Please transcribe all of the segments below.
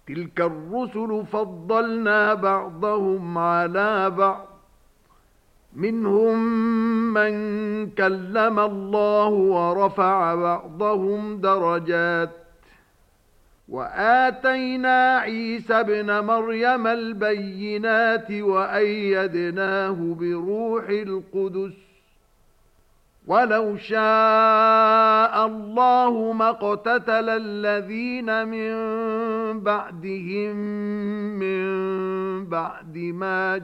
تلك الرسل فضلنا بعضهم على بعض منهم من كلم الله ورفع بعضهم درجات وآتينا عيسى ابن مريم البينات وأيدناه بروح القدس ولو شاء الله ما اقتتل الذين من بعدهم من بعد ما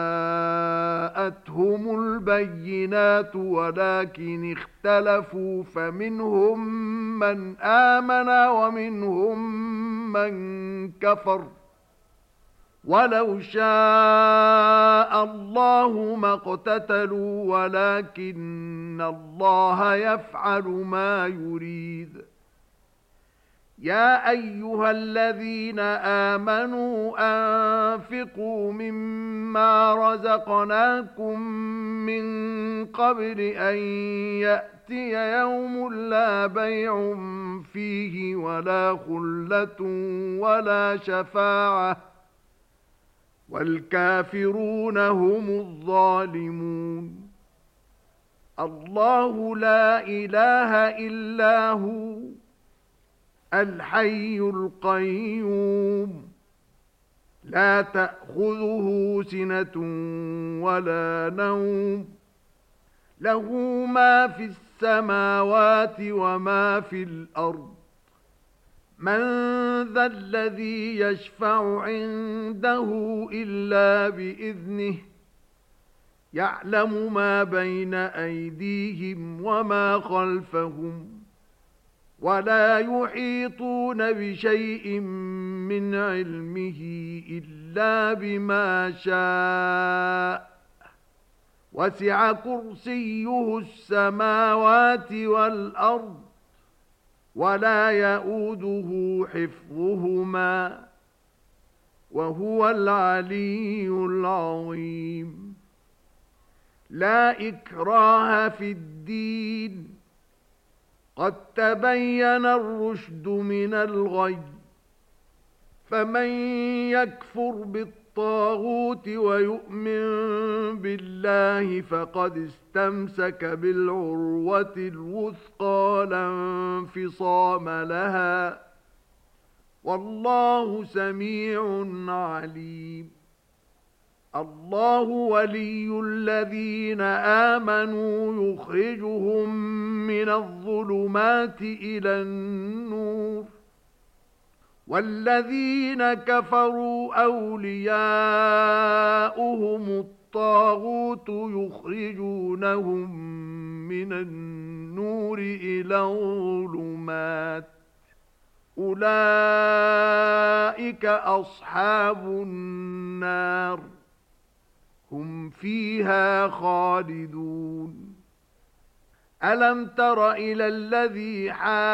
جاءتهم البينات ولكن اختلفوا فمنهم من آمن ومنهم من كفر ولو شاء الله ما اقتتلوا ولكن الله يفعل ما يريد يا أيها الذين آمنوا أنفقوا مما رزقناكم من قبل أن يأتي يوم لا بيع فيه ولا خلة ولا شفاعة والكافرون هم الظالمون الله لا إله إلا هو الحي القيوم لا تأخذه سنة ولا نوم له ما في السماوات وما في الأرض من ذا الذي يشفع عنده إلا بإذنه يعلم ما بين أيديهم وما خلفهم ولا يحيطون بشيء من علمه إلا بما شاء وسع كرسيه السماوات والأرض ولا يؤوده حفظهما وهو العلي العظيم لا إكراه في الدين قد تبين الرشد من الغي فمن يكفر بالطاغوت ويؤمن بالله فقد استمسك بالعروة الوثقى لا انفصام لها والله سميع عليم الله ولي الذين آمنوا يخرجهم من الظلمات إلى النور والذين كفروا أولياؤهم الطاغوت يخرجونهم من النور إلى الظلمات أولئك أصحاب النار هم فيها خالدون ألم تر إلى الذي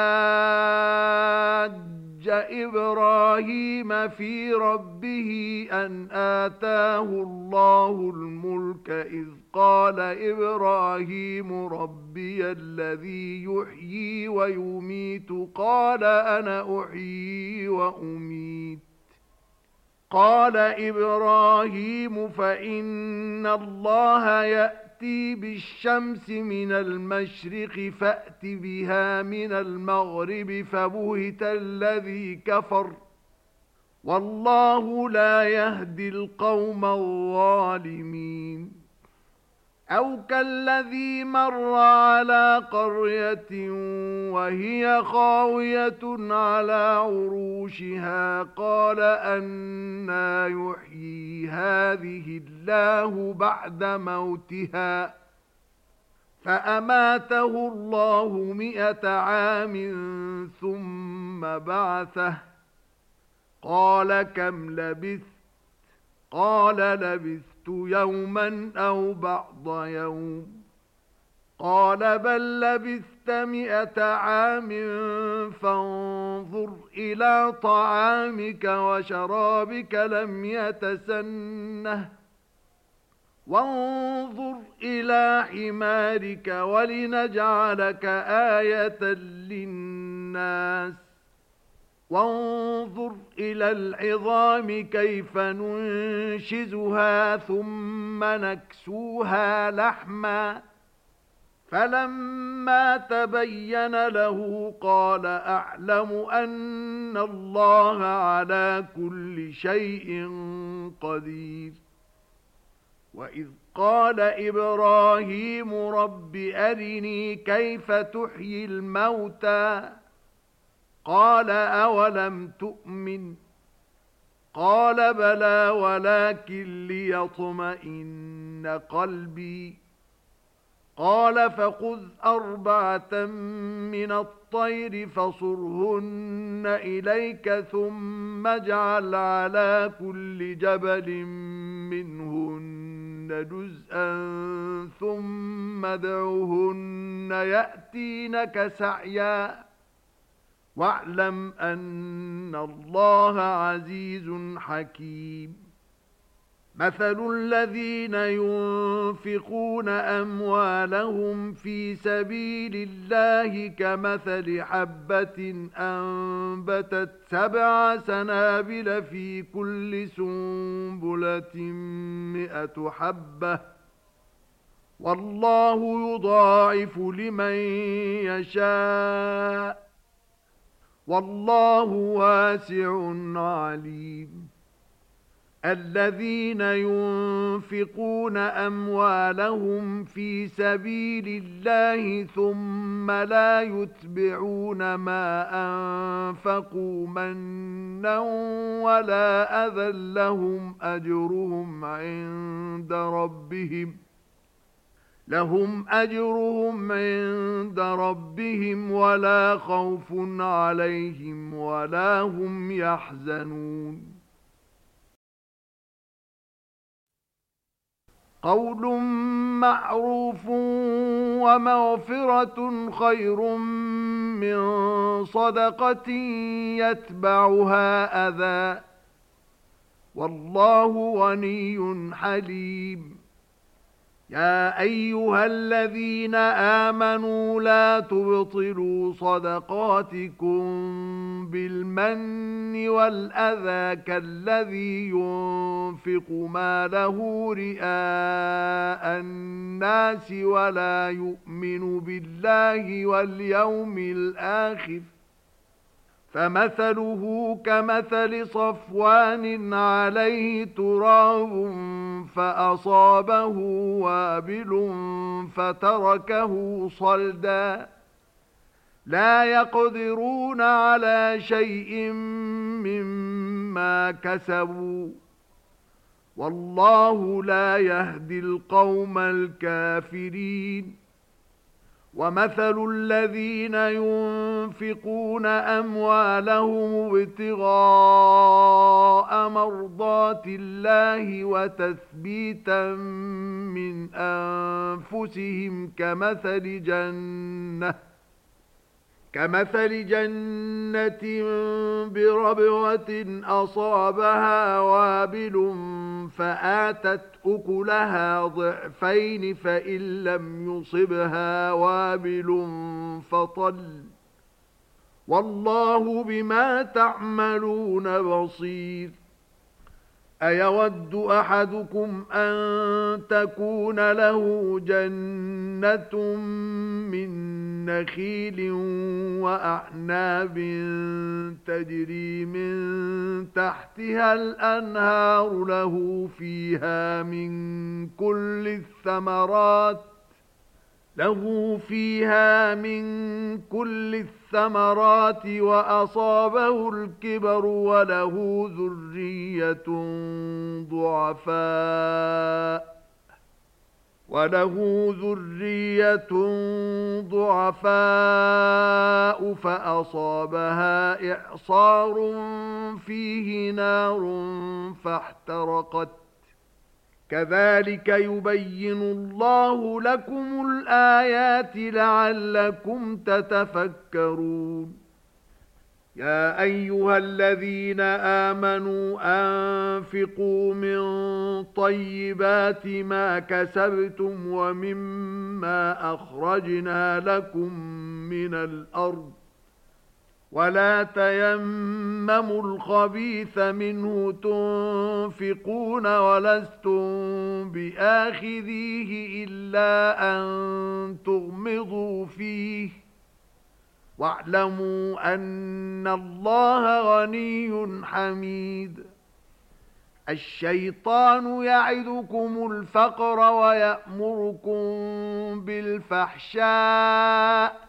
حاج إبراهيم في ربه أن آتاه الله الملك إذ قال إبراهيم ربي الذي يحيي ويميت قال أنا أحيي وأميت قال إبراهيم فإن الله يأتي بالشمس من المشرق فأت بها من المغرب فبهت الذي كفر والله لا يهدي القوم الظالمين أو كالذي مر على قرية وهي خاوية على عروشها قال أنى يحيي هذه الله بعد موتها فأماته الله 100 عام ثم بعثه قال كم لبثت قال لبثت يوما أو بعض يوم قال بل لبثت 100 عام فانظر إلى طعامك وشرابك لم يتسنه وانظر إلى حمارك ولنجعلك آية للناس وانظر إلى العظام كيف ننشزها ثم نكسوها لحما فلما تبين له قال أعلم أن الله على كل شيء قدير وإذ قال إبراهيم رب أرني كيف تحيي الموتى قال أولم تؤمن قال بلى ولكن ليطمئن قلبي قال فخذ 4 من الطير فصرهن إليك ثم اجعل على كل جبل منهن جزءا ثم ادعهن يأتينك سعيا واعلم أن الله عزيز حكيم مثل الذين ينفقون أموالهم في سبيل الله كمثل حبة أنبتت 7 سنابل في كل سنبلة 100 حبة والله يضاعف لمن يشاء والله واسع عليم الذين ينفقون أموالهم في سبيل الله ثم لا يتبعون ما أنفقوا منا ولا أذى لهم أجرهم عند ربهم ولا خوف عليهم ولا هم يحزنون قول معروف ومغفرة خير من صدقة يتبعها أذى والله غني حليم يا أيها الذين آمنوا لا تبطلوا صدقاتكم بالمن والأذى كالذي ينفق ماله رئاء الناس ولا يؤمن بالله واليوم الآخر فمثله كمثل صفوان عليه تراب فأصابه وابل فتركه صلدا لا يقدرون على شيء مما كسبوا والله لا يهدي القوم الكافرين ومثل الذين ينفقون أموالهم ابتغاء مرضات الله وتثبيتا من أنفسهم كمثل جنة بربوة أصابها وابل فآتت أكلها ضعفين فإن لم يصبها وابل فطل والله بما تعملون بصير أيود أحدكم أن تكون له جنة من نخيل وأعناب تجري من تحتها الأنهار له فيها من كل الثمرات وأصابه الكبر وله ذرية ضعفاء فأصابها إعصار فيه نار فاحترقت كذلك يبين الله لكم الآيات لعلكم تتفكرون يا أيها الذين آمنوا أنفقوا من طيبات ما كسبتم ومما أخرجنا لكم من الأرض ولا تيمموا الخبيث منه تنفقون ولستم بآخذيه إلا أن تغمضوا فيه واعلموا أن الله غني حميد الشيطان يعدكم الفقر ويأمركم بالفحشاء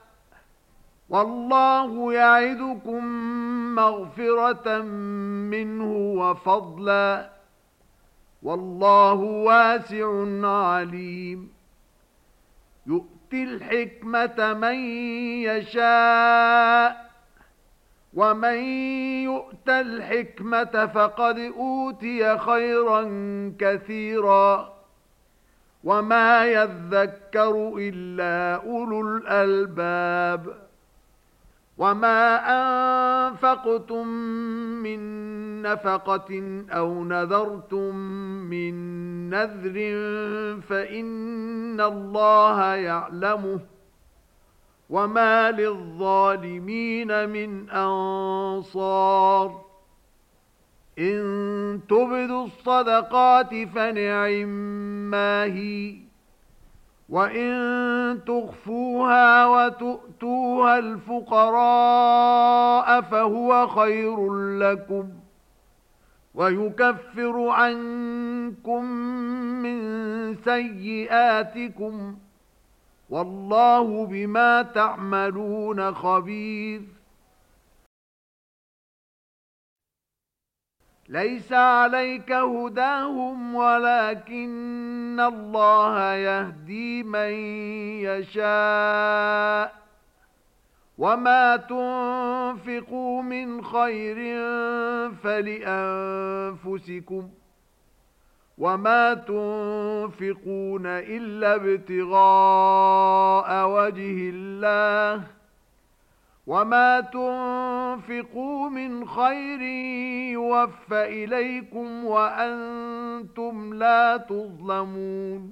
والله يعدكم مغفرة منه وفضلا والله واسع عليم يؤتي الحكمة من يشاء ومن يؤت الحكمة فقد أوتي خيرا كثيرا وما يذكر إلا أولو الألباب وما أنفقتم من نفقة أو نذرتم من نذر فإن الله يعلمه وما للظالمين من أنصار إن تبدوا الصدقات فنعما هي وإن تخفوها وتؤتوها الفقراء فهو خير لكم ويكفر عنكم من سيئاتكم والله بما تعملون خبير ليس عليك هداهم ولكن الله يهدي من يشاء وما تنفقوا من خير فلأنفسكم وما تنفقون إلا ابتغاء وجه الله وما تنفقوا من خير يوفى إليكم وأنتم لا تظلمون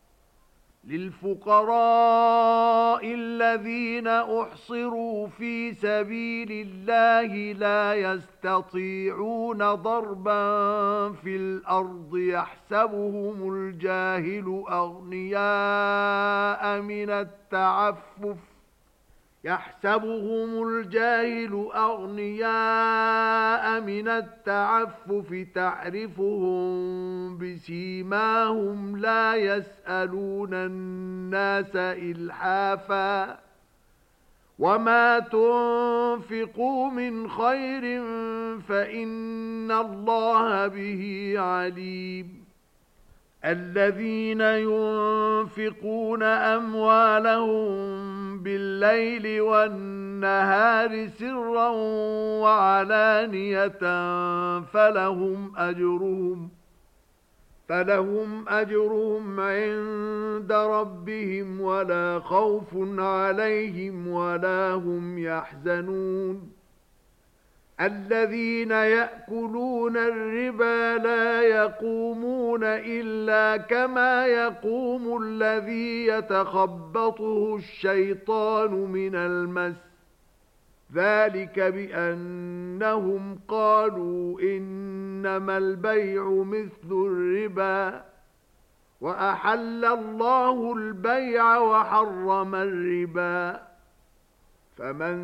للفقراء الذين أحصروا في سبيل الله لا يستطيعون ضربا في الأرض يحسبهم الجاهل أغنياء من التعفف تعرفهم بسيماهم لا يسألون الناس إلحافا وما تنفقوا من خير فإن الله به عليم الذين ينفقون أموالهم بالليل والنهار سرا وعلانية فلهم أجرهم عند ربهم ولا خوف عليهم ولا هم يحزنون الذين يأكلون الربا لا يقومون إلا كما يقوم الذي يتخبطه الشيطان من المس ذلك بأنهم قالوا إنما البيع مثل الربا وأحل الله البيع وحرم الربا فمن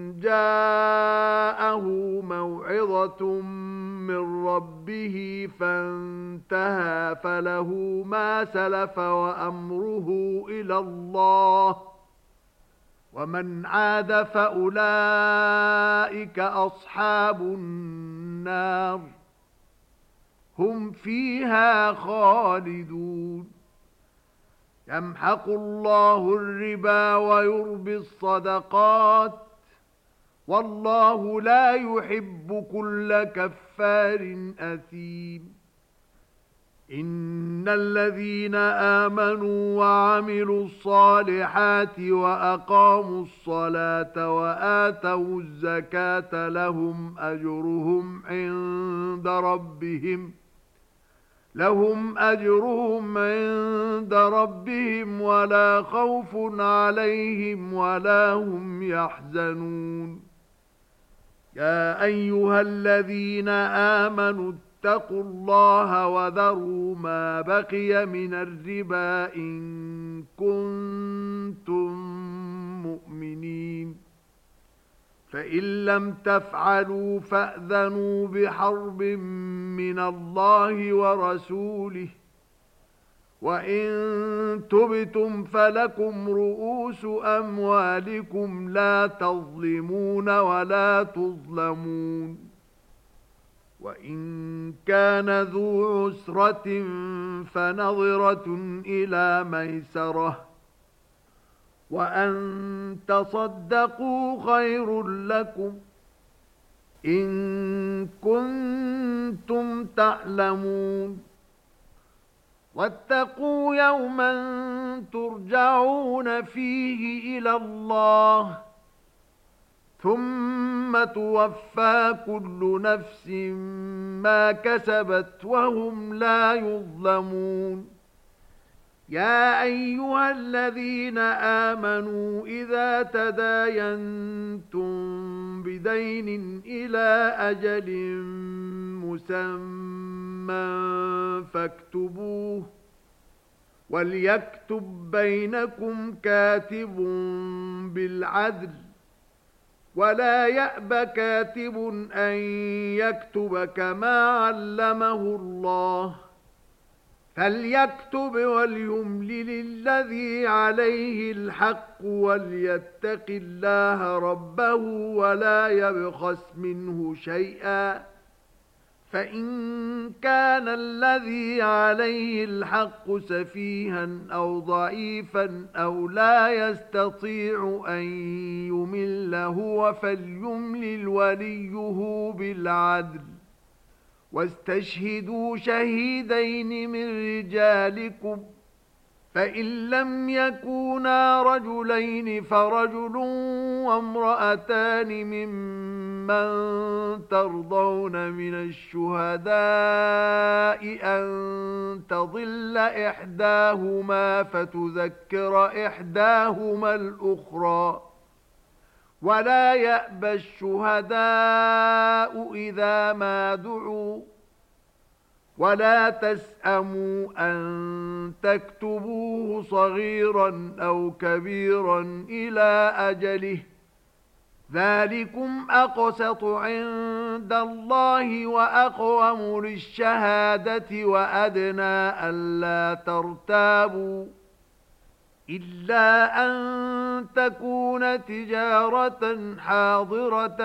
جاءه موعظة من ربه فانتهى فله ما سلف وأمره إلى الله ومن عاد فأولئك أصحاب النار هم فيها خالدون يمحق الله الربا ويربي الصدقات والله لا يحب كل كفار أثيم إن الذين آمنوا وعملوا الصالحات وأقاموا الصلاة وآتوا الزكاة لهم أجرهم عند ربهم ولا خوف عليهم ولا هم يحزنون يا أيها الذين آمنوا اتقوا الله وذروا ما بقي من الربا إن كنتم مؤمنين فإن لم تفعلوا فأذنوا بحرب من الله ورسوله وإن تبتم فلكم رؤوس أموالكم لا تظلمون ولا تظلمون وإن كان ذو عسرة فنظرة إلى ميسرة وأن تصدقوا خير لكم إن كنتم تعلمون واتقوا يوما ترجعون فيه إلى الله ثم توفى كل نفس ما كسبت وهم لا يظلمون يا أيها الذين آمنوا إذا تداينتم بدين إلى أجل مسمى فاكتبوه وليكتب بينكم كاتب بالعدل ولا يأب كاتب أن يكتب كما علمه الله فليكتب وليملل الذي عليه الحق وليتق الله ربه ولا يبخس منه شيئا فإن كان الذي عليه الحق سفيها أو ضعيفا أو لا يستطيع أن يمل هو فليملل وليه بالعدل واستشهدوا شهيدين من رجالكم فإن لم يكونا رجلين فرجل وامرأتان ممن ترضون من الشهداء أن تضل إحداهما فتذكر إحداهما الأخرى ولا يأبى الشهداء إذا ما دعوا ولا تسأموا أن تكتبوه صغيرا أو كبيرا إلى أجله ذلكم أقسط عند الله وأقوم للشهادة وأدنى ألا ترتابوا إلا أن تكون تجارة حاضرة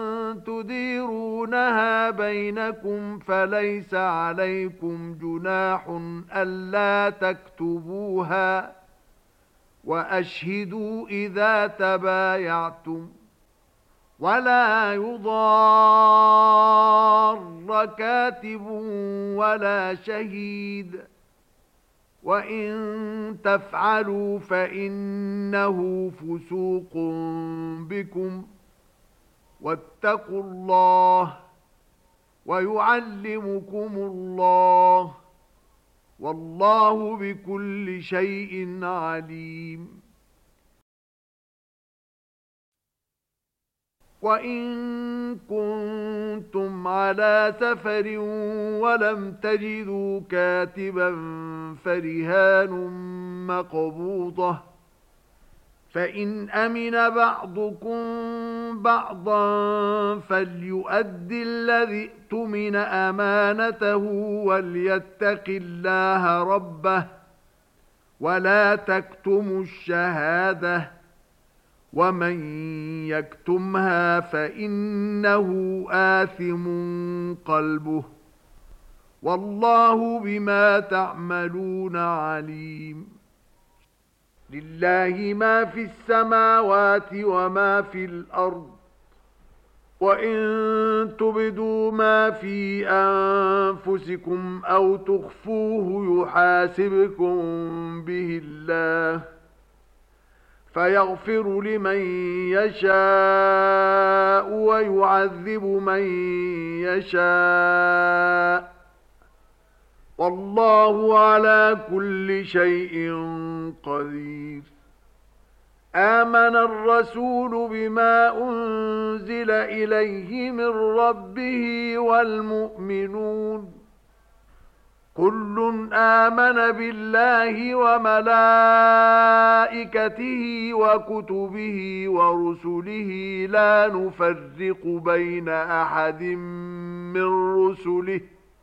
تديرونها بينكم فليس عليكم جناح ألا تكتبوها وأشهدوا إذا تبايعتم ولا يضار كاتب ولا شهيد وإن تفعلوا فإنه فسوق بكم واتقوا الله ويعلمكم الله والله بكل شيء عليم وَإِن كُنتُمْ عَلَى سَفَرٍ وَلَمْ تَجِدُوا كَاتِبًا فَرِهَانٌ مَّقْبُوضَةٌ فَإِنْ أَمِنَ بَعْضُكُمْ بَعْضًا فَلْيُؤَدِّ الَّذِي اؤْتُمِنَ أَمَانَتَهُ وَلْيَتَّقِ اللَّهَ رَبَّهُ وَلَا تَكْتُمُوا الشَّهَادَةَ وَمَن يَكْتُمْهَا فَإِنَّهُ آثِمٌ قَلْبُهُ وَاللَّهُ بِمَا تَعْمَلُونَ عَلِيمٌ لِلَّهِ مَا فِي السَّمَاوَاتِ وَمَا فِي الْأَرْضِ وَإِن تُبْدُوا مَا فِي أَنفُسِكُمْ أَوْ تُخْفُوهُ يُحَاسِبْكُم بِهِ اللَّهُ فيغفر لمن يشاء ويعذب من يشاء والله على كل شيء قدير آمن الرسول بما أنزل إليه من ربه والمؤمنون كل آمن بالله وملائكته وكتبه ورسله لا نفرق بين أحد من رسله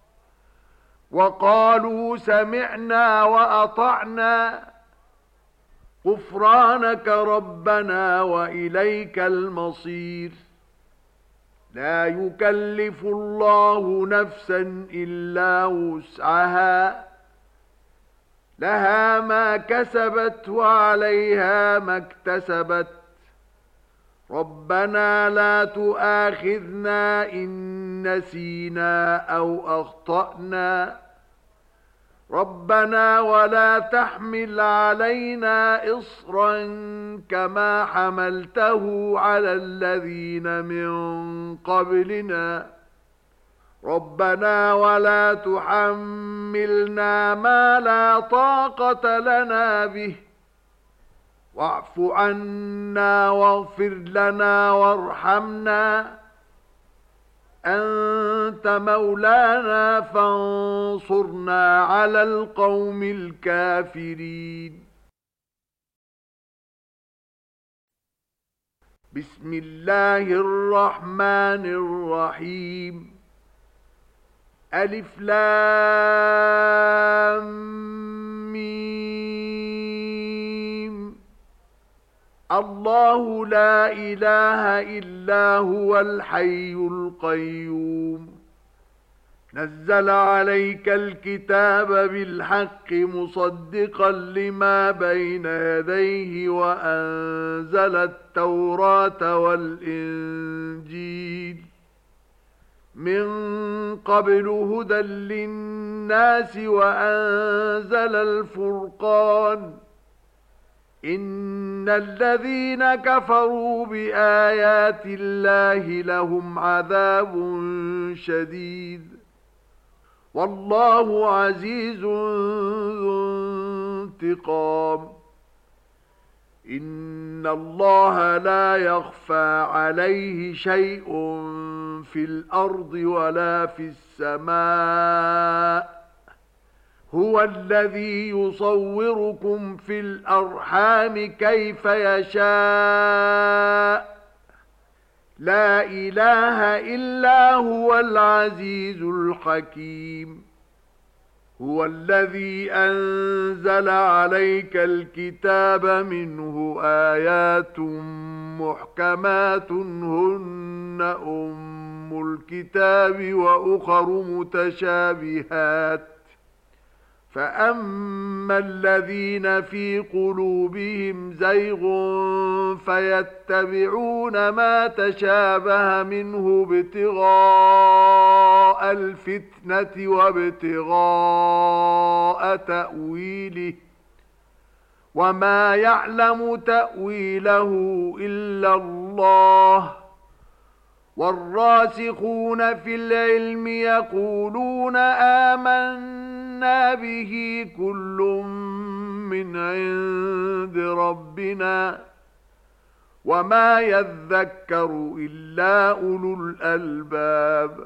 وقالوا سمعنا وأطعنا غفرانك ربنا وإليك المصير لا يكلف الله نفسا إلا وسعها لها ما كسبت وعليها ما اكتسبت ربنا لا تؤاخذنا إن نسينا أو أخطأنا ربنا ولا تحمل علينا إصرا كما حملته على الذين من قبلنا ربنا ولا تحملنا ما لا طاقة لنا به واعف عنا واغفر لنا وارحمنا أنت مولانا فانصرنا على القوم الكافرين بسم الله الرحمن الرحيم ألف لام ميم الله لا إله إلا هو الحي القيوم نزل عليك الكتاب بالحق مصدقا لما بين يديه وأنزل التوراة والإنجيل من قبل هدى للناس وأنزل الفرقان إن الذين كفروا بآيات الله لهم عذاب شديد والله عزيز ذو انتقام إن الله لا يخفى عليه شيء في الأرض ولا في السماء هو الذي يصوركم في الأرحام كيف يشاء لا إله إلا هو العزيز الحكيم هو الذي أنزل عليك الكتاب منه آيات محكمات هن أم الكتاب وأخر متشابهات فأما الذين في قلوبهم زيغ فيتبعون ما تشابه منه ابتغاء الفتنة وابتغاء تأويله وما يعلم تأويله إلا الله والراسخون في العلم يقولون آمنا به كل من عند ربنا وما يذكر إلا أولو الألباب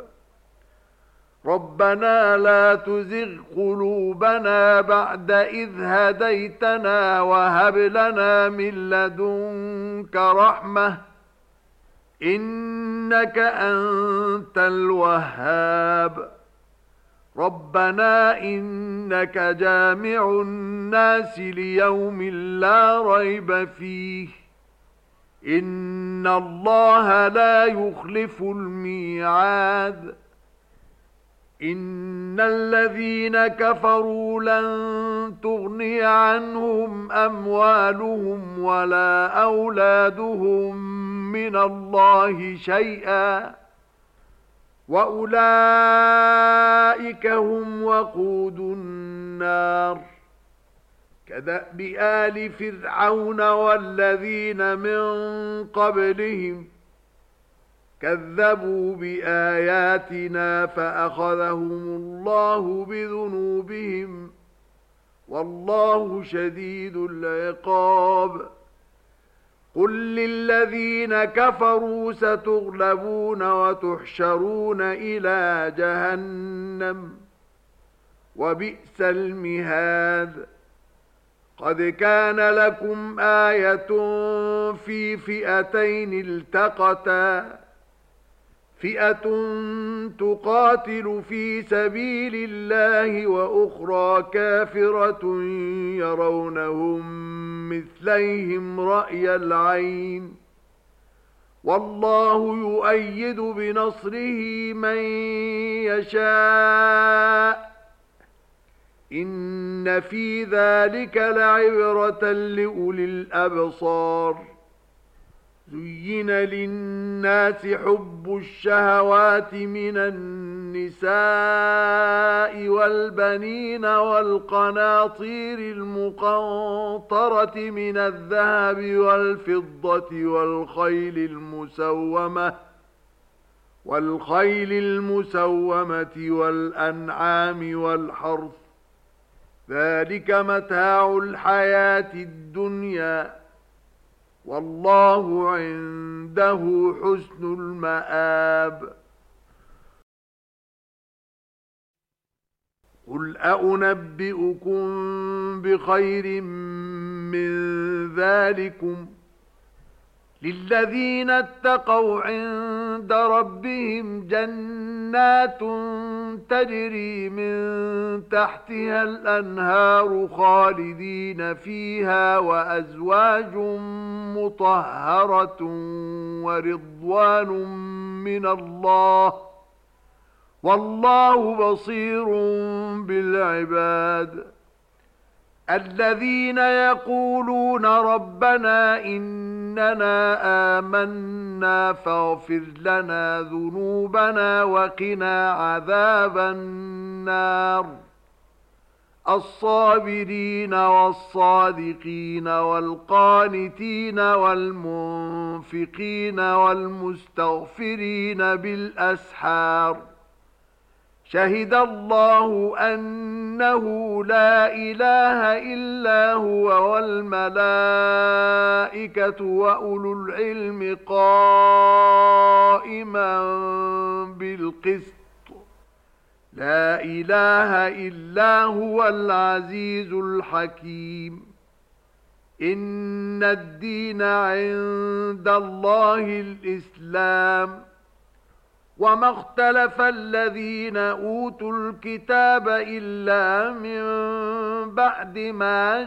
ربنا لا تزغ قلوبنا بعد إذ هديتنا وهب لنا من لدنك رحمة إنك أنت الوهاب ربنا إنك جامع الناس ليوم لا ريب فيه إن الله لا يخلف الميعاد إن الذين كفروا لن تغني عنهم أموالهم ولا أولادهم من الله شيئا وأولئك هم وقود النار كدأب آل فرعون والذين من قبلهم كذبوا بآياتنا فأخذهم الله بذنوبهم والله شديد العقاب قل للذين كفروا ستغلبون وتحشرون إلى جهنم وبئس المهاد. قد كان لكم آية في فئتين التقتا، فئة تقاتل في سبيل الله وأخرى كافرة يرونهم مثليهم رأي العين، والله يؤيد بنصره من يشاء، إن في ذلك لعبرة لأولي الأبصار. زين للناس حب الشهوات من النساء والبنين والقناطير المقنطرة من الذهب والفضة والخيل المسومة والأنعام والحرث، ذلك متاع الحياة الدنيا، والله عنده حسن المآب. قل أنبئكم بخير من ذلكم للذين اتقوا عند ربهم جنات تجري من تحتها الأنهار خالدين فيها وأزواج مطهرة ورضوان من الله، والله بصير بالعباد. الذين يقولون ربنا إننا آمنا فاغفر لنا ذنوبنا وقنا عذاب النار، الصابرين والصادقين والقانتين والمنفقين والمستغفرين بالأسحار، شهد الله أنه لا إله إلا هو والملائكة وأولو العلم قائما بالقسط، لا إله إلا هو العزيز الحكيم. إن الدين عند الله الإسلام، وما اختلف الذين أوتوا الكتاب إلا من بعد ما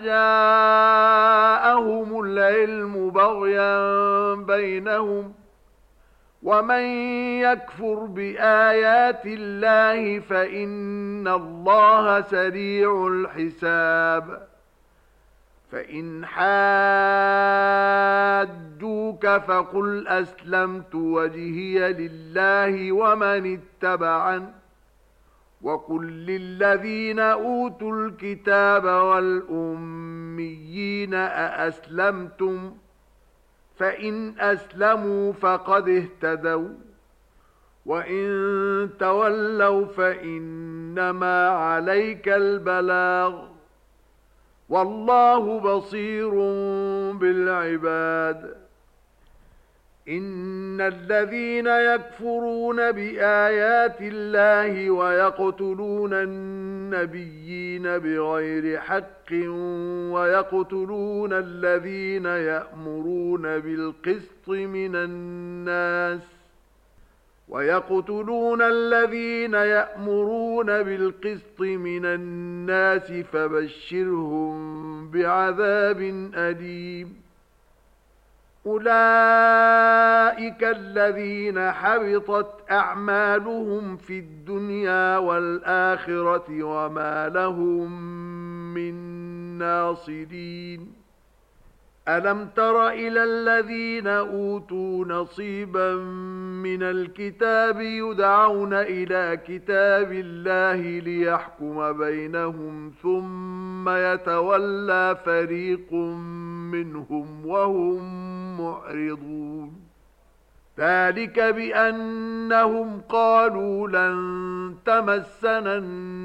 جاءهم العلم بغيا بينهم، ومن يكفر بآيات الله فإن الله سريع الحساب. فإن حاجوك فقل أسلمت وجهي لله ومن اتبعن، وقل للذين أوتوا الكتاب والأميين أأسلمتم؟ فإن أسلموا فقد اهتدوا، وإن تولوا فإنما عليك البلاغ، والله بصير بالعباد. إن الذين يكفرون بآيات الله ويقتلون النبيين بغير حق ويقتلون الذين يأمرون بالقسط من الناس فبشرهم بعذاب أليم. أولئك الذين حبطت أعمالهم في الدنيا والآخرة وما لهم من ناصرين. ألم تر إلى الذين أوتوا نصيبا من الكتاب يدعون إلى كتاب الله ليحكم بينهم ثم يتولى فريق منهم وهم معرضون. ذلك بأنهم قالوا لن تمسنا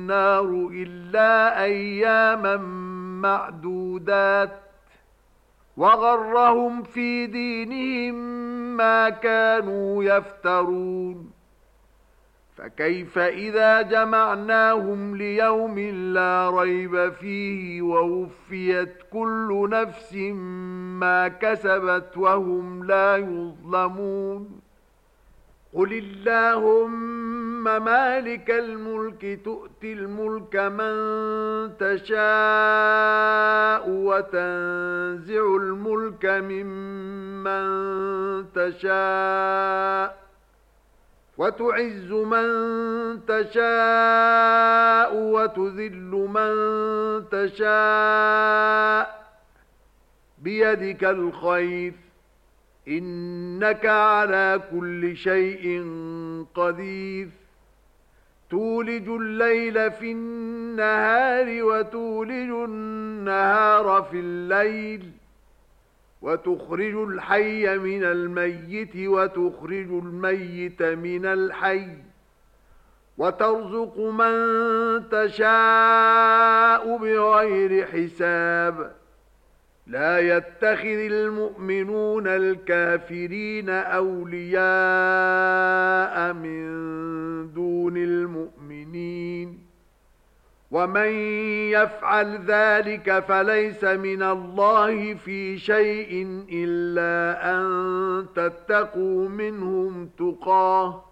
النار إلا أياما معدودات، وغرهم في دينهم ما كانوا يفترون فكيف إذا جمعناهم ليوم لا ريب فيه ووفيت كل نفس ما كسبت وهم لا يظلمون قل اللهم مالك الملك تؤتي الملك من تشاء وتنزع الملك ممن تشاء وتعز من تشاء وتذل من تشاء بيدك الخير إنك على كل شيء قدير تولج الليل في النهار وتولج النهار في الليل وتخرج الحي من الميت وتخرج الميت من الحي وترزق من تشاء بغير حساب لا يتخذ المؤمنون الكافرين أولياء من دون المؤمنين ومن يفعل ذلك فليس من الله في شيء إلا أن تتقوا منهم تقاه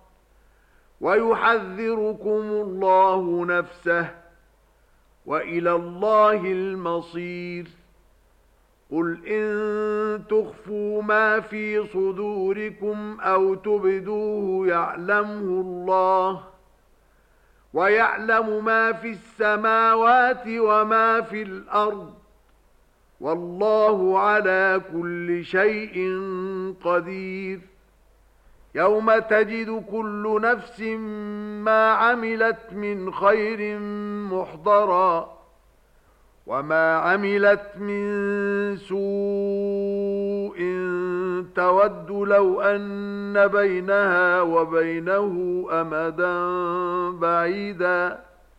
ويحذركم الله نفسه وإلى الله المصير قل إن تخفوا ما في صدوركم أو تبدوه يعلمه الله ويعلم ما في السماوات وما في الأرض والله على كل شيء قدير يوم تجد كل نفس ما عملت من خير محضرا وما عملت من سوء تود لو أن بينها وبينه أمدا بعيدا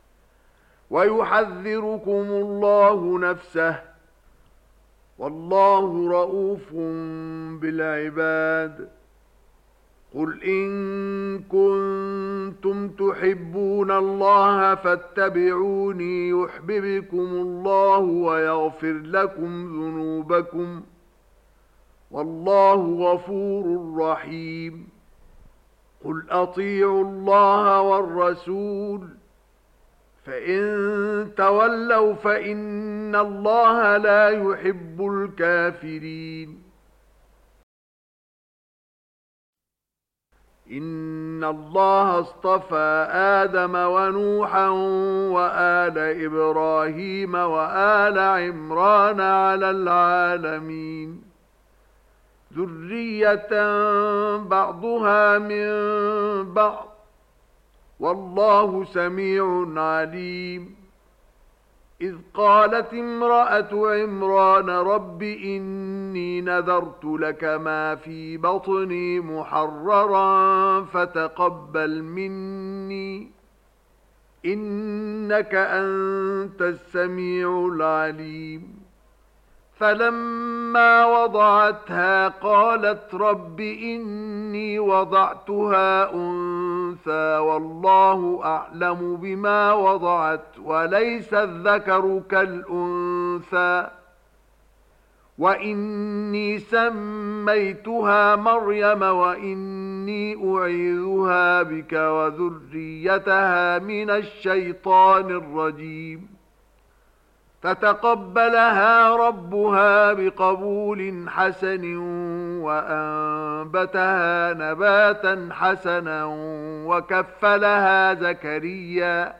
ويحذركم الله نفسه والله رؤوف بالعباد قل إن كنتم تحبون الله فاتبعوني يحببكم الله ويغفر لكم ذنوبكم والله غفور رحيم قل أطيعوا الله والرسول فإن تولوا فإن الله لا يحب الكافرين إن الله اصطفى آدم ونوحا وآل إبراهيم وآل عمران على العالمين ذرية بعضها من بعض والله سميع عليم إذ قالت امرأة عمران رب إني نذرت لك ما في بطني محررا فتقبل مني إنك أنت السميع العليم فلما وضعتها قالت رب إني وضعتها أنثى والله أعلم بما وضعت وليس الذكر كالأنثى وإني سميتها مريم وإني أعيذها بك وذريتها من الشيطان الرجيم فتقبلها ربها بقبول حسن وأنبتها نباتا حسنا وكفلها زكريا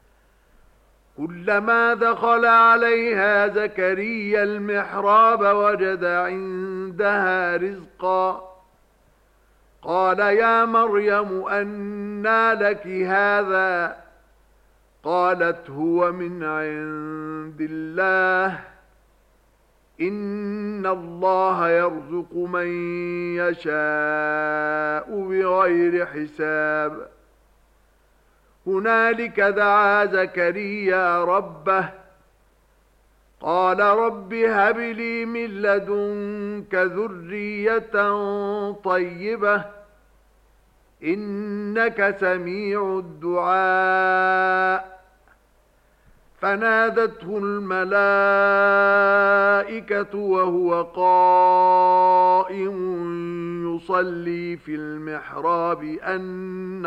كلما دخل عليها زكريا المحراب وجد عندها رزقا قال يا مريم أنى لك هذا قالت هو من عند الله إن الله يرزق من يشاء بغير حساب هنالك دعا زكريا ربه قال رب هب لي من لدنك ذرية طيبة إنك سميع الدعاء فنادته الملائكة وهو قائم يصلي في المحراب أن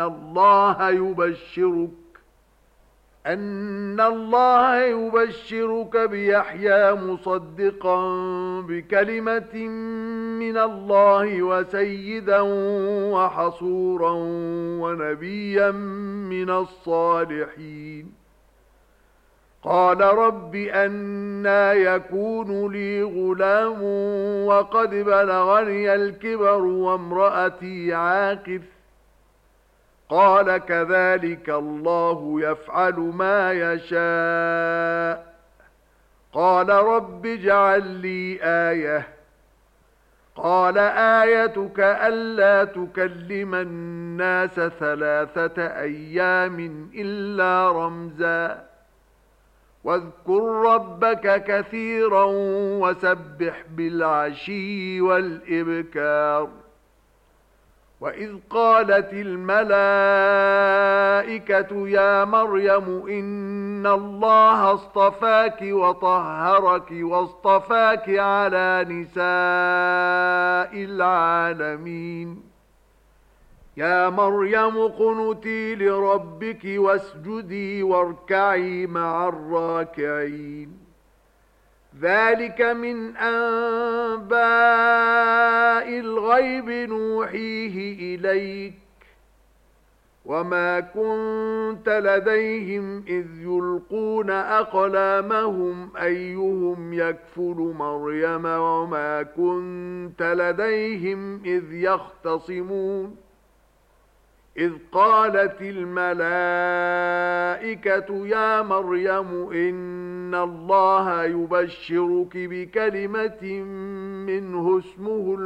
الله يبشرك بيحيى مصدقا بكلمة من الله وسيدا وحصورا ونبيا من الصالحين قال رب أنى يكون لي غلام وقد بلغني الكبر وامرأتي عاقر قال كذلك الله يفعل ما يشاء قال رب اجعل لي آية قال آيتك ألا تكلم الناس 3 أيام إلا رمزا واذكر ربك كثيرا وسبح بالعشي والإبكار وإذ قالت الملائكة يا مريم إن الله اصطفاك وطهرك واصطفاك على نساء العالمين يا مريم اقنتي لربك واسجدي واركعي مع الراكعين ذلك من أنباء الغيب نوحيه إليك وما كنت لديهم إذ يلقون أقلامهم أيهم يكفل مريم وما كنت لديهم إذ يختصمون إذ قالت الملائكة يا مريم إن الله يبشرك بكلمة منه اسمه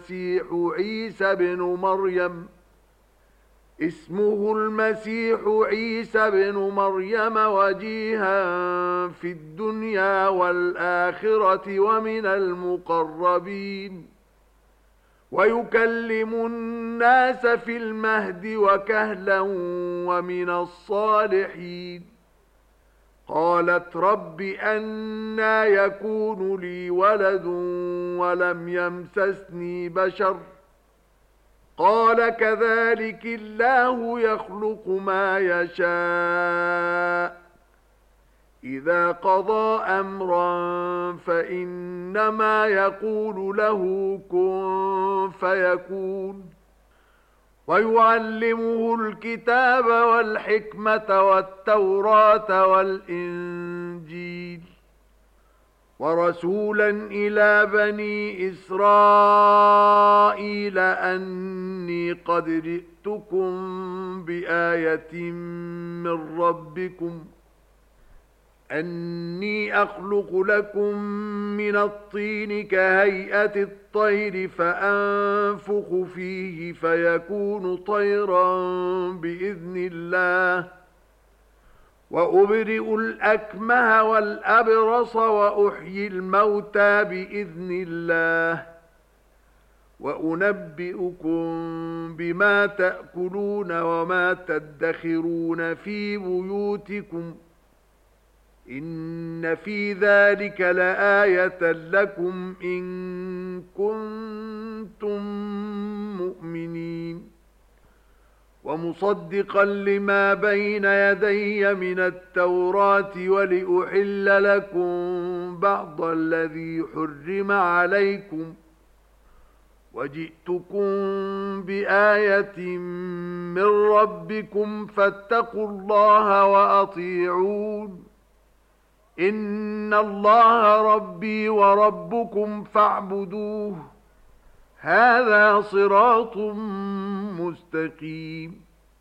المسيح عيسى بن مريم وجيها في الدنيا والآخرة ومن المقربين ويكلم الناس في المهد وكهلا ومن الصالحين قالت رب أنى يكون لي ولد ولم يمسسني بشر قال كذلك الله يخلق ما يشاء إذا قضى أمرا فإنما يقول له كن فيكون ويعلمه الكتاب والحكمة والتوراة والإنجيل ورسولا إلى بني إسرائيل أني قد جئتكم بآية من ربكم أني أخلق لكم من الطين كهيئة الطير فأنفخ فيه فيكون طيرا بإذن الله وأبرئ الأكمه والأبرص وأحيي الموتى بإذن الله وأنبئكم بما تأكلون وما تدخرون في بيوتكم إن في ذلك لآية لكم إن كنتم مؤمنين ومصدقا لما بين يدي من التوراة ولأحل لكم بعض الذي حرم عليكم وجئتكم بآية من ربكم فاتقوا الله وأطيعون إن الله ربي وربكم فاعبدوه هذا صراط مستقيم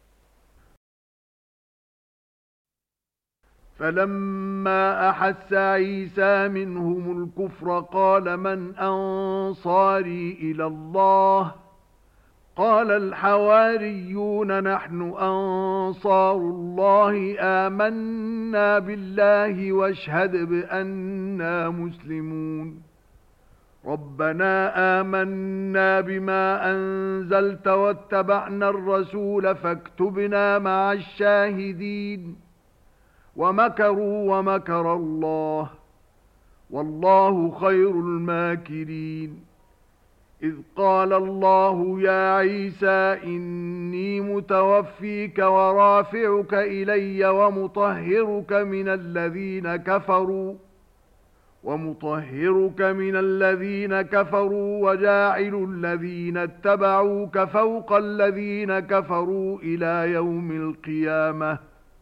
فلما أحس عيسى منهم الكفر قال من أنصاري إلى الله قال الحواريون نحن أنصار الله آمنا بالله واشهد بأننا مسلمون ربنا آمنا بما أنزلت واتبعنا الرسول فاكتبنا مع الشاهدين ومكروا ومكر الله والله خير الماكرين إذ قال الله يا عيسى إني متوفيك ورافعك إلي ومطهرك من الذين كفروا وجاعل الذين اتبعوك فوق الذين كفروا إلى يوم القيامة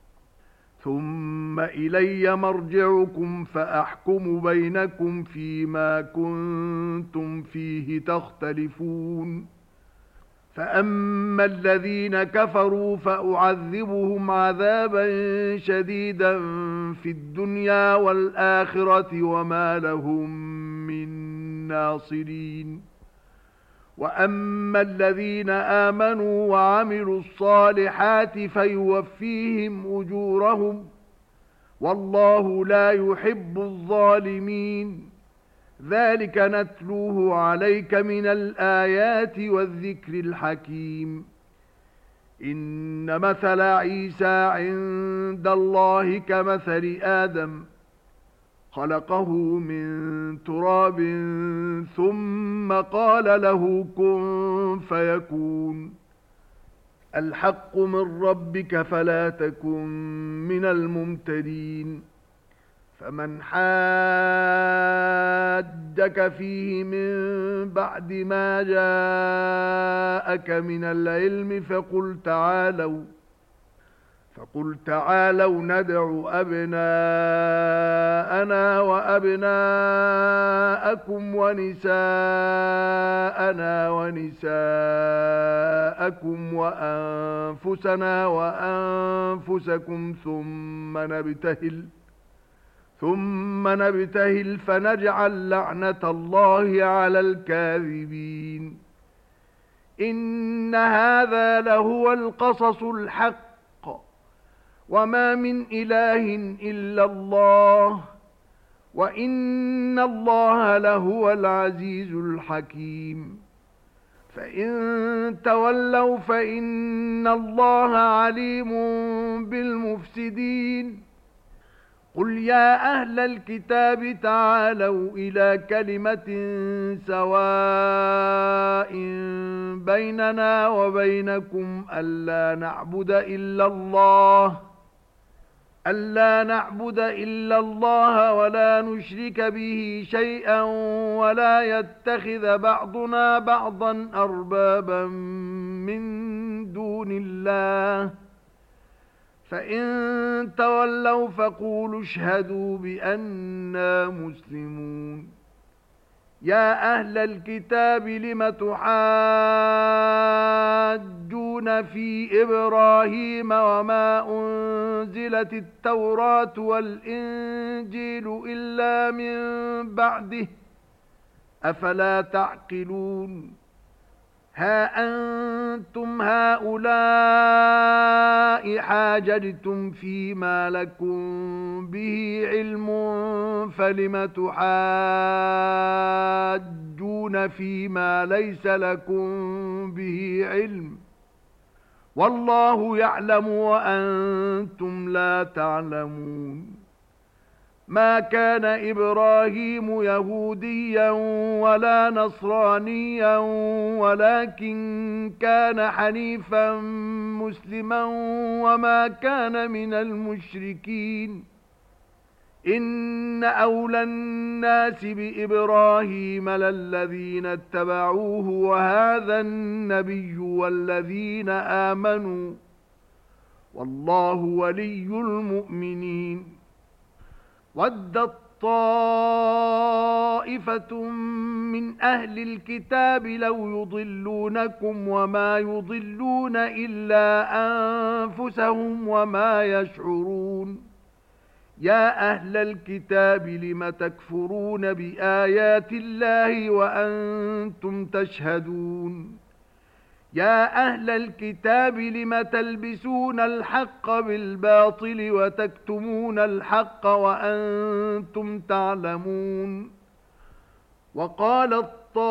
ثم إلي مرجعكم فأحكم بينكم فيما كنتم فيه تختلفون فأما الذين كفروا فأعذبهم عذابا شديدا في الدنيا والآخرة وما لهم من ناصرين وأما الذين آمنوا وعملوا الصالحات فيوفيهم أجورهم والله لا يحب الظالمين ذلك نتلوه عليك من الآيات والذكر الحكيم إن مثل عيسى عند الله كمثل آدم خلقه من تراب ثم قال له كن فيكون الحق من ربك فلا تكن من الممترين فمن حاجك فيه من بعد ما جاءك من العلم فقل تعالوا ندع أبناءنا وأبناءكم ونساءنا ونساءكم وأنفسنا وأنفسكم ثم نبتهل فنجعل لعنة الله على الكاذبين إن هذا لهو القصص الحق وما من إله إلا الله وإن الله لهو العزيز الحكيم فإن تولوا فإن الله عليم بالمفسدين قل يا أهل الكتاب تعالوا إلى كلمة سواء بيننا وبينكم ألا نعبد إلا الله ولا نشرك به شيئا ولا يتخذ بعضنا بعضا أربابا من دون الله فإن تولوا فقولوا اشهدوا بأننا مسلمون يا أهل الكتاب لم تحاجون في إبراهيم وما أنزلت التوراة والإنجيل إلا من بعده أفلا تعقلون ها أنتم هؤلاء حاججتم فيما لكم به علم فلم تحاجون فيما ليس لكم به علم والله يعلم وأنتم لا تعلمون ما كان إبراهيم يهوديا ولا نصرانيا ولكن كان حنيفا مسلما وما كان من المشركين إن أولى الناس بإبراهيم للذين اتبعوه وهذا النبي والذين آمنوا والله ولي المؤمنين وَدَّتْ طَائِفَةٌ مِّنْ أَهْلِ الْكِتَابِ لَوْ يُضِلُّونَكُمْ وَمَا يُضِلُّونَ إِلَّا أَنفُسَهُمْ وَمَا يَشْعُرُونَ يَا أَهْلَ الْكِتَابِ لِمَ تَكْفُرُونَ بِآيَاتِ اللَّهِ وَأَنْتُمْ تَشْهَدُونَ يا أهل الكتاب لم تلبسون الحق بالباطل وتكتمون الحق وأنتم تعلمون وقالت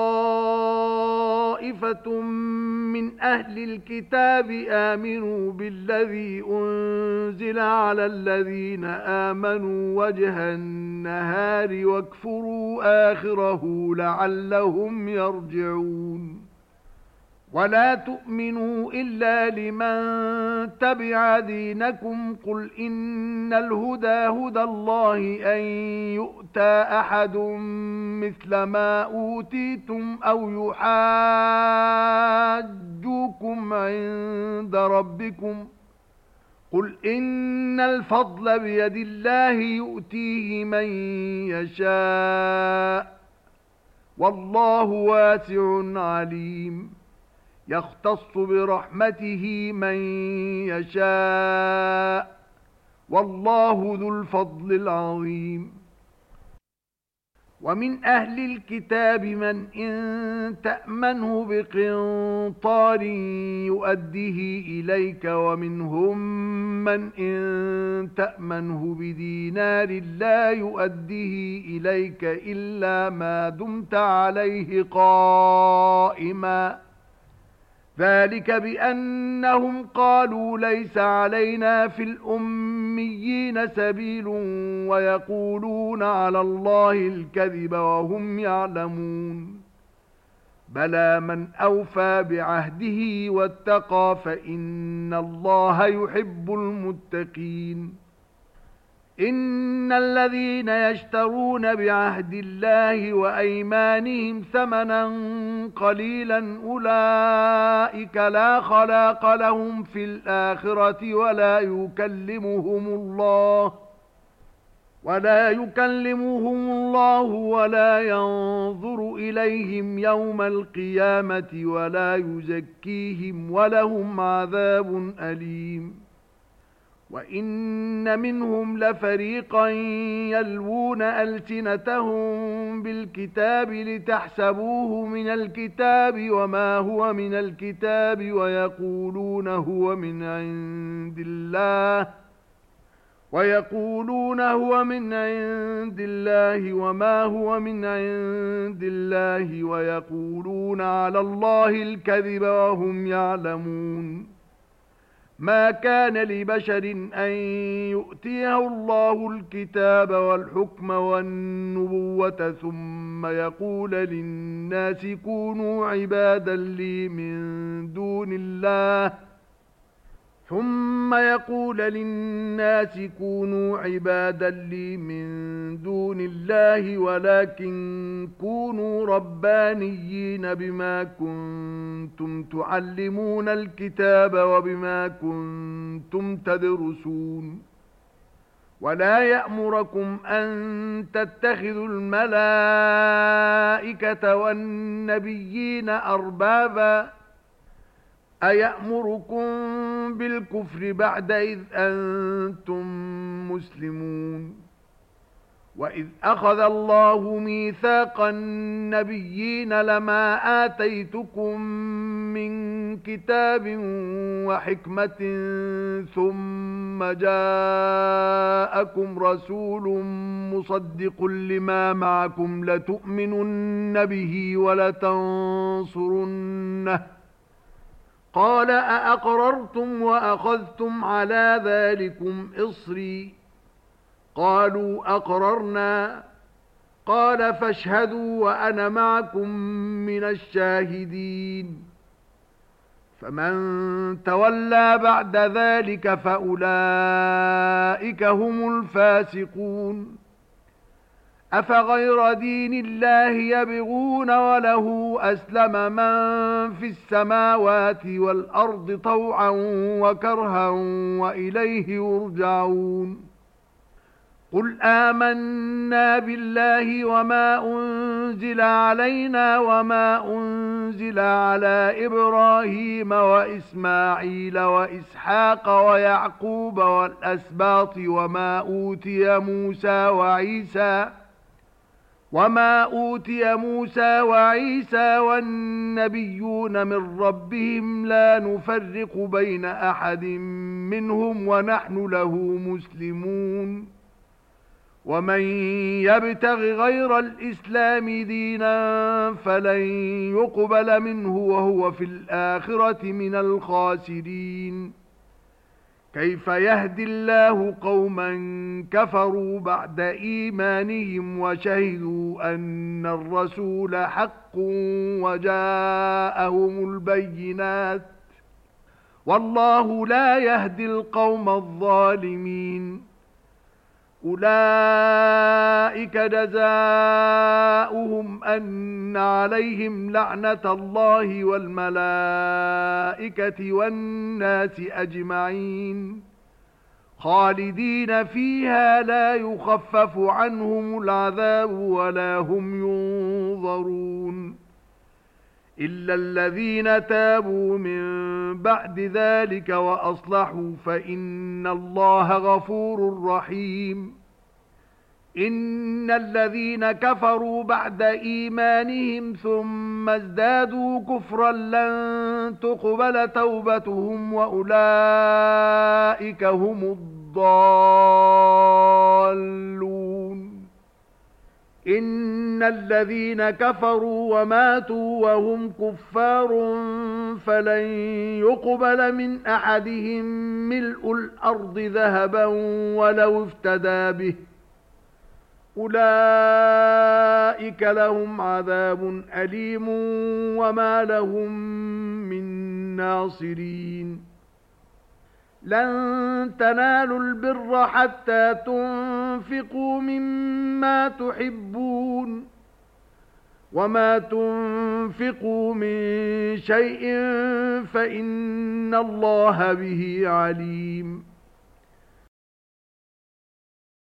طائفة من أهل الكتاب آمنوا بالذي أنزل على الذين آمنوا وجه النهار واكفروا آخره لعلهم يرجعون ولا تؤمنوا إلا لمن تبع دينكم قل إن الهدى هدى الله أن يؤتى أحد مثل ما أوتيتم أو يحاجوكم عند ربكم قل إن الفضل بيد الله يؤتيه من يشاء والله واسع عليم يختص برحمته من يشاء والله ذو الفضل العظيم ومن أهل الكتاب من إن تأمنه بقنطار يؤديه إليك ومنهم من إن تأمنه بدينار لا يؤديه إليك إلا ما دمت عليه قائما ذلك بأنهم قالوا ليس علينا في الأميين سبيل ويقولون على الله الكذب وهم يعلمون بلى من أوفى بعهده واتقى فإن الله يحب المتقين إن الذين يشترون بعهد الله وأيمانهم ثمنا قليلا أولئك لا خلاق لهم في الآخرة ولا يكلمهم الله ولا ينظر إليهم يوم القيامة ولا يزكيهم ولهم عذاب أليم وَإِنَّ مِنْهُمْ لَفَرِيقًا يَلْوُونَ أَلْسِنَتَهُم بِالْكِتَابِ لِتَحْسَبُوهُ مِنَ الْكِتَابِ وَمَا هُوَ مِنَ الْكِتَابِ وَيَقُولُونَ هُوَ مِنْ عِندِ اللَّهِ وَمَا هُوَ مِنْ عِندِ اللَّهِ وَيَقُولُونَ عَلَى اللَّهِ الْكَذِبَ وَهُمْ يَعْلَمُونَ ما كان لبشر أن يؤتيه الله الكتاب والحكم والنبوة ثم يقول للناس كونوا عبادا لي من دون الله ولكن كونوا ربانيين بما كنتم تعلمون الكتاب وبما كنتم تدرسون ولا يأمركم أن تتخذوا الملائكة والنبيين أربابا أيأمركم بالكفر بعد إذ أنتم مسلمون وَإِذْ أَخَذَ اللَّهُ مِيثَاقَ النَّبِيِّينَ لَمَا آتَيْتُكُم مِّن كِتَابٍ وَحِكْمَةٍ ثُمَّ جَاءَكُمْ رَسُولٌ مُصَدِّقٌ لِّمَا مَعَكُمْ لَتُؤْمِنُنَّ بِهِ وَلَتَنصُرُنَّهُ قَالَ أَأَقْرَرْتُمْ وَأَخَذْتُمْ عَلَى ذَلِكُمْ إِصْرِي قالوا أقررنا قال فاشهدوا وأنا معكم من الشاهدين فمن تولى بعد ذلك فأولئك هم الفاسقون أفغير دين الله يبغون وله أسلم من في السماوات والأرض طوعا وكرها وإليه يرجعون قل آمنا بالله وما أنزل علينا وما أنزل على إبراهيم وإسماعيل وإسحاق ويعقوب والأسباط وما أوتي موسى وما أوتي موسى وعيسى والنبيون من ربهم لا نفرق بين أحد منهم ونحن له مسلمون ومن يبتغ غير الإسلام دينا فلن يقبل منه وهو في الآخرة من الخاسرين كيف يهدي الله قوما كفروا بعد إيمانهم وشهدوا أن الرسول حق وجاءهم البينات والله لا يهدي القوم الظالمين أولئك جزاؤهم أن عليهم لعنة الله والملائكة والناس أجمعين خالدين فيها لا يخفف عنهم العذاب ولا هم ينظرون إلا الذين تابوا من بعد ذلك وأصلحوا فإن الله غفور رحيم إن الذين كفروا بعد إيمانهم ثم ازدادوا كفرا لن تقبل توبتهم وأولئك هم الضالون إن الذين كفروا وماتوا وهم كفار فلن يقبل من أحدهم ملء الأرض ذهبا ولو افتدى به أولئك لهم عذاب أليم وما لهم من ناصرين لن تنالوا البر حتى تنفقوا مما تحبون وما تنفقوا من شيء فإن الله به عليم